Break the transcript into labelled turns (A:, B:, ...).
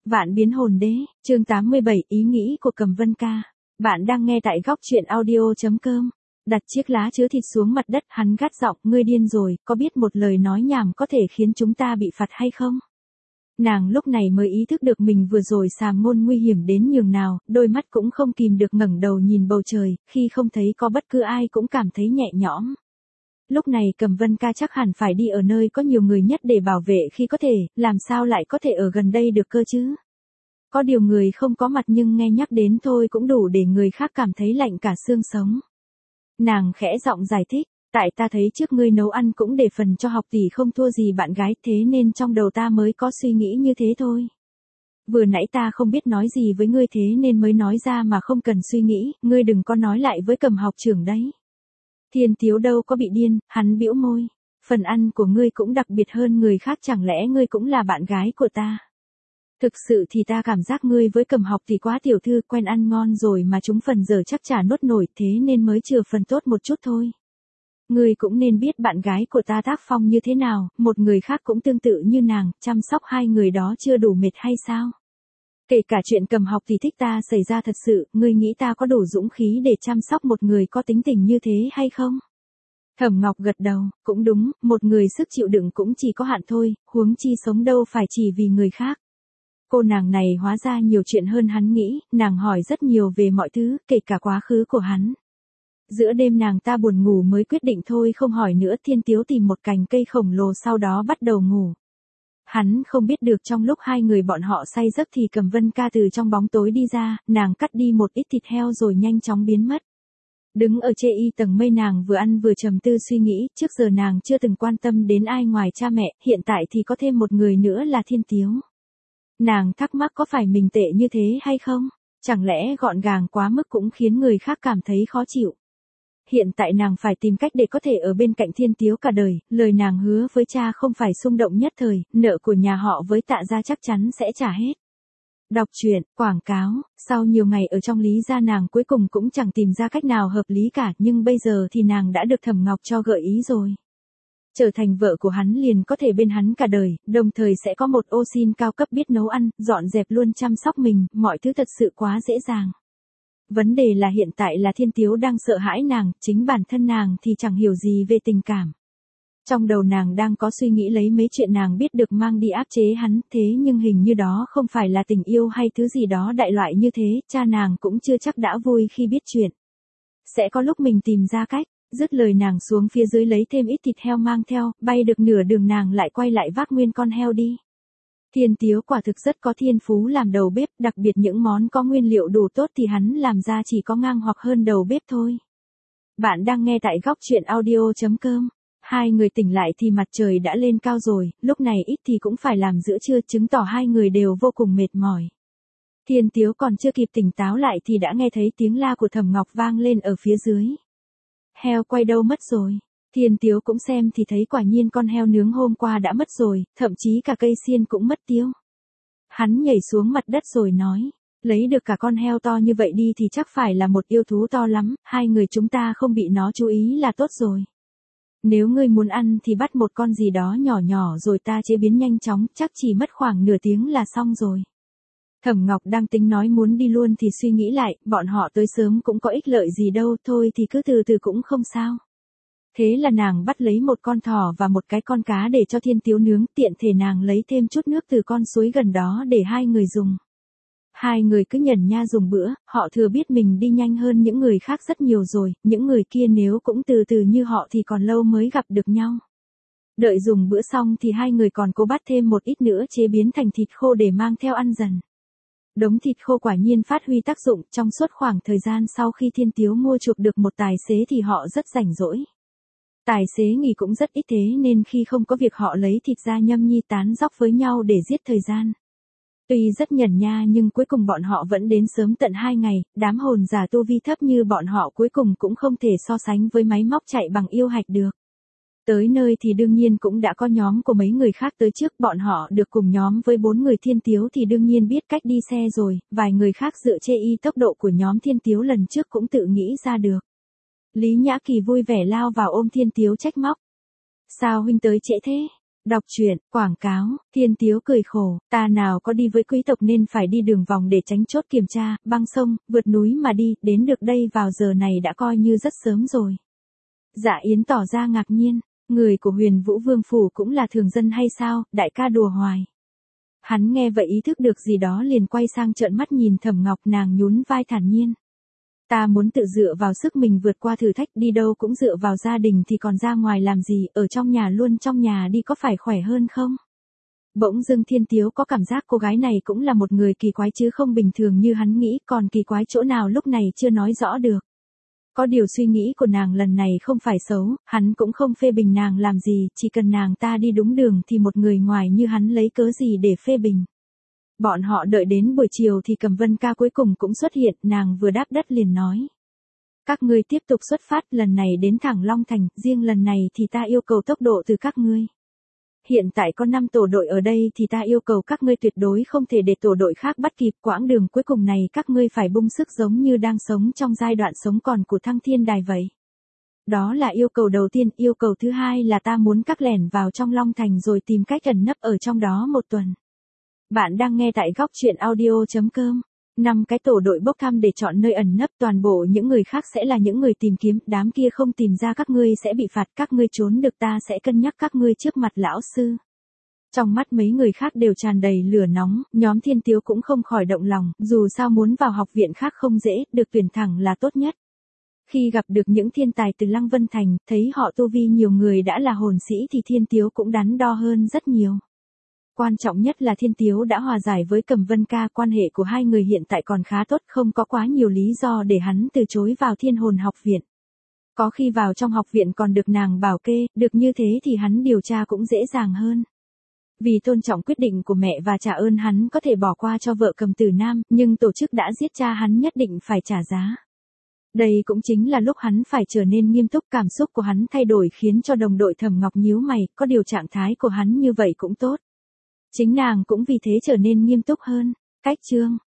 A: Vạn biến hồn đế, chương 87, ý nghĩ của Cầm Vân Ca. Bạn đang nghe tại góc truyện audio.com. Đặt chiếc lá chứa thịt xuống mặt đất, hắn gắt giọng, ngươi điên rồi, có biết một lời nói nhảm có thể khiến chúng ta bị phạt hay không? Nàng lúc này mới ý thức được mình vừa rồi sàm ngôn nguy hiểm đến nhường nào, đôi mắt cũng không kìm được ngẩng đầu nhìn bầu trời, khi không thấy có bất cứ ai cũng cảm thấy nhẹ nhõm. Lúc này Cầm Vân Ca chắc hẳn phải đi ở nơi có nhiều người nhất để bảo vệ khi có thể, làm sao lại có thể ở gần đây được cơ chứ? Có điều người không có mặt nhưng nghe nhắc đến thôi cũng đủ để người khác cảm thấy lạnh cả xương sống. Nàng khẽ giọng giải thích, tại ta thấy trước ngươi nấu ăn cũng để phần cho học tỷ không thua gì bạn gái, thế nên trong đầu ta mới có suy nghĩ như thế thôi. Vừa nãy ta không biết nói gì với ngươi thế nên mới nói ra mà không cần suy nghĩ, ngươi đừng có nói lại với Cầm học trưởng đấy. Thiên Tiếu đâu có bị điên, hắn bĩu môi. Phần ăn của ngươi cũng đặc biệt hơn người khác, chẳng lẽ ngươi cũng là bạn gái của ta? Thực sự thì ta cảm giác ngươi với Cầm học thì quá tiểu thư, quen ăn ngon rồi mà chúng phần giờ chắc chả nuốt nổi, thế nên mới chừa phần tốt một chút thôi. Ngươi cũng nên biết bạn gái của ta tác phong như thế nào, một người khác cũng tương tự như nàng, chăm sóc hai người đó chưa đủ mệt hay sao? Kể cả chuyện Cầm học thì thích ta xảy ra thật sự, ngươi nghĩ ta có đủ dũng khí để chăm sóc một người có tính tình như thế hay không? Thẩm Ngọc gật đầu, cũng đúng, một người sức chịu đựng cũng chỉ có hạn thôi, huống chi sống đâu phải chỉ vì người khác. Cô nàng này hóa ra nhiều chuyện hơn hắn nghĩ, nàng hỏi rất nhiều về mọi thứ, kể cả quá khứ của hắn. Giữa đêm nàng ta buồn ngủ mới quyết định thôi không hỏi nữa. Thiên Tiếu tìm một cành cây khổng lồ sau đó bắt đầu ngủ. Hắn không biết được trong lúc hai người bọn họ say giấc thì Cầm Vân Ca từ trong bóng tối đi ra, nàng cắt đi một ít thịt heo rồi nhanh chóng biến mất. Đứng ở chê y tầng mây nàng vừa ăn vừa trầm tư suy nghĩ, trước giờ nàng chưa từng quan tâm đến ai ngoài cha mẹ, hiện tại thì có thêm một người nữa là Thiên Tiếu. Nàng thắc mắc có phải mình tệ như thế hay không? Chẳng lẽ gọn gàng quá mức cũng khiến người khác cảm thấy khó chịu? Hiện tại nàng phải tìm cách để có thể ở bên cạnh Thiên Tiếu cả đời, lời nàng hứa với cha không phải xung động nhất thời, nợ của nhà họ với Tạ gia chắc chắn sẽ trả hết. Đọc truyện, quảng cáo, sau nhiều ngày ở trong Lý gia nàng cuối cùng cũng chẳng tìm ra cách nào hợp lý cả, nhưng bây giờ thì nàng đã được Thẩm Ngọc cho gợi ý rồi. Trở thành vợ của hắn liền có thể bên hắn cả đời, đồng thời sẽ có một ô sin cao cấp biết nấu ăn, dọn dẹp luôn chăm sóc mình, mọi thứ thật sự quá dễ dàng. Vấn đề là hiện tại là Thiên Tiếu đang sợ hãi nàng, chính bản thân nàng thì chẳng hiểu gì về tình cảm. Trong đầu nàng đang có suy nghĩ lấy mấy chuyện nàng biết được mang đi áp chế hắn, thế nhưng hình như đó không phải là tình yêu hay thứ gì đó đại loại như thế, cha nàng cũng chưa chắc đã vui khi biết chuyện. Sẽ có lúc mình tìm ra cách. Dứt lời nàng xuống phía dưới lấy thêm ít thịt heo mang theo, bay được nửa đường nàng lại quay lại vác nguyên con heo đi. Thiên Tiếu quả thực rất có thiên phú làm đầu bếp, đặc biệt những món có nguyên liệu đủ tốt thì hắn làm ra chỉ có ngang hoặc hơn đầu bếp thôi. Bạn đang nghe tại góc truyện audio.com. Hai người tỉnh lại thì mặt trời đã lên cao rồi, lúc này ít thì cũng phải làm giữa trưa, chứng tỏ hai người đều vô cùng mệt mỏi. Thiên Tiếu còn chưa kịp tỉnh táo lại thì đã nghe thấy tiếng la của Thẩm Ngọc vang lên ở phía dưới. Heo quay đâu mất rồi? Thiên Tiếu cũng xem thì thấy quả nhiên con heo nướng hôm qua đã mất rồi, thậm chí cả cây xiên cũng mất tiêu. Hắn nhảy xuống mặt đất rồi nói, lấy được cả con heo to như vậy đi thì chắc phải là một yêu thú to lắm, hai người chúng ta không bị nó chú ý là tốt rồi. Nếu ngươi muốn ăn thì bắt một con gì đó nhỏ nhỏ rồi ta chế biến nhanh chóng, chắc chỉ mất khoảng nửa tiếng là xong rồi. Thẩm Ngọc đang tính nói muốn đi luôn thì suy nghĩ lại, bọn họ tới sớm cũng có ích lợi gì đâu, thôi thì cứ từ từ cũng không sao. Thế là nàng bắt lấy một con thỏ và một cái con cá để cho Thiên Tiếu nướng, tiện thể nàng lấy thêm chút nước từ con suối gần đó để hai người dùng. Hai người cứ nhẩn nha dùng bữa, họ thừa biết mình đi nhanh hơn những người khác rất nhiều rồi, những người kia nếu cũng từ từ như họ thì còn lâu mới gặp được nhau. Đợi dùng bữa xong thì hai người còn cố bắt thêm một ít nữa chế biến thành thịt khô để mang theo ăn dần. Đống thịt khô quả nhiên phát huy tác dụng, trong suốt khoảng thời gian sau khi Thiên Tiếu mua chuộc được một tài xế thì họ rất rảnh rỗi. Tài xế nghỉ cũng rất ít thế nên khi không có việc họ lấy thịt ra nhâm nhi tán dóc với nhau để giết thời gian. Tuy rất nhẩn nha nhưng cuối cùng bọn họ vẫn đến sớm tận 2 ngày, đám hồn giả tu vi thấp như bọn họ cuối cùng cũng không thể so sánh với máy móc chạy bằng yêu hạch được. Tới nơi thì đương nhiên cũng đã có nhóm của mấy người khác tới trước, bọn họ được cùng nhóm với 4 người Thiên Tiếu thì đương nhiên biết cách đi xe rồi, vài người khác dựa chê y tốc độ của nhóm Thiên Tiếu lần trước cũng tự nghĩ ra được. Lý Nhã Kỳ vui vẻ lao vào ôm Thiên Tiếu trách móc. Sao huynh tới trễ thế? Đọc truyện, quảng cáo, Thiên Tiếu cười khổ, ta nào có đi với quý tộc nên phải đi đường vòng để tránh chốt kiểm tra, băng sông, vượt núi mà đi, đến được đây vào giờ này đã coi như rất sớm rồi. Dạ Yến tỏ ra ngạc nhiên, người của Huyền Vũ Vương Phủ cũng là thường dân hay sao, đại ca đùa hoài. Hắn nghe vậy ý thức được gì đó liền quay sang trợn mắt nhìn Thẩm Ngọc, nàng nhún vai thản nhiên. Ta muốn tự dựa vào sức mình vượt qua thử thách, đi đâu cũng dựa vào gia đình thì còn ra ngoài làm gì, ở trong nhà luôn, trong nhà đi có phải khỏe hơn không? Bỗng dưng Thiên Tiếu có cảm giác cô gái này cũng là một người kỳ quái chứ không bình thường như hắn nghĩ, còn kỳ quái chỗ nào lúc này chưa nói rõ được. Có điều suy nghĩ của nàng lần này không phải xấu, hắn cũng không phê bình nàng làm gì, chỉ cần nàng ta đi đúng đường thì một người ngoài như hắn lấy cớ gì để phê bình. Bọn họ đợi đến buổi chiều thì Cẩm Vân Ca cuối cùng cũng xuất hiện, nàng vừa đáp đất liền nói. Các ngươi tiếp tục xuất phát, lần này đến thẳng Long Thành, riêng lần này thì ta yêu cầu tốc độ từ các ngươi. Hiện tại có 5 tổ đội ở đây thì ta yêu cầu các ngươi tuyệt đối không thể để tổ đội khác bắt kịp, quãng đường cuối cùng này các ngươi phải bung sức giống như đang sống trong giai đoạn sống còn của Thăng Thiên Đài vậy. Đó là yêu cầu đầu tiên, yêu cầu thứ hai là ta muốn các lẻn vào trong Long Thành rồi tìm cách ẩn nấp ở trong đó một tuần. Bạn đang nghe tại góc truyện audio.com. 5 cái tổ đội bốc thăm để chọn nơi ẩn nấp, toàn bộ những người khác sẽ là những người tìm kiếm, đám kia không tìm ra các ngươi sẽ bị phạt, các ngươi trốn được ta sẽ cân nhắc các ngươi trước mặt lão sư. Trong mắt mấy người khác đều tràn đầy lửa nóng, nhóm Thiên Tiếu cũng không khỏi động lòng, dù sao muốn vào học viện khác không dễ, được tuyển thẳng là tốt nhất. Khi gặp được những thiên tài từ Lăng Vân Thành, thấy họ tu vi nhiều người đã là hồn sĩ thì Thiên Tiếu cũng đắn đo hơn rất nhiều. Quan trọng nhất là Thiên Tiếu đã hòa giải với Cẩm Vân Ca, quan hệ của hai người hiện tại còn khá tốt, không có quá nhiều lý do để hắn từ chối vào Thiên Hồn học viện. Có khi vào trong học viện còn được nàng bảo kê, được như thế thì hắn điều tra cũng dễ dàng hơn. Vì tôn trọng quyết định của mẹ và trả ơn hắn có thể bỏ qua cho vợ Cầm Tử Nam, nhưng tổ chức đã giết cha hắn nhất định phải trả giá. Đây cũng chính là lúc hắn phải trở nên nghiêm túc, cảm xúc của hắn thay đổi khiến cho đồng đội Thẩm Ngọc nhíu mày, có điều trạng thái của hắn như vậy cũng tốt. Chính nàng cũng vì thế trở nên nghiêm túc hơn. Cách chương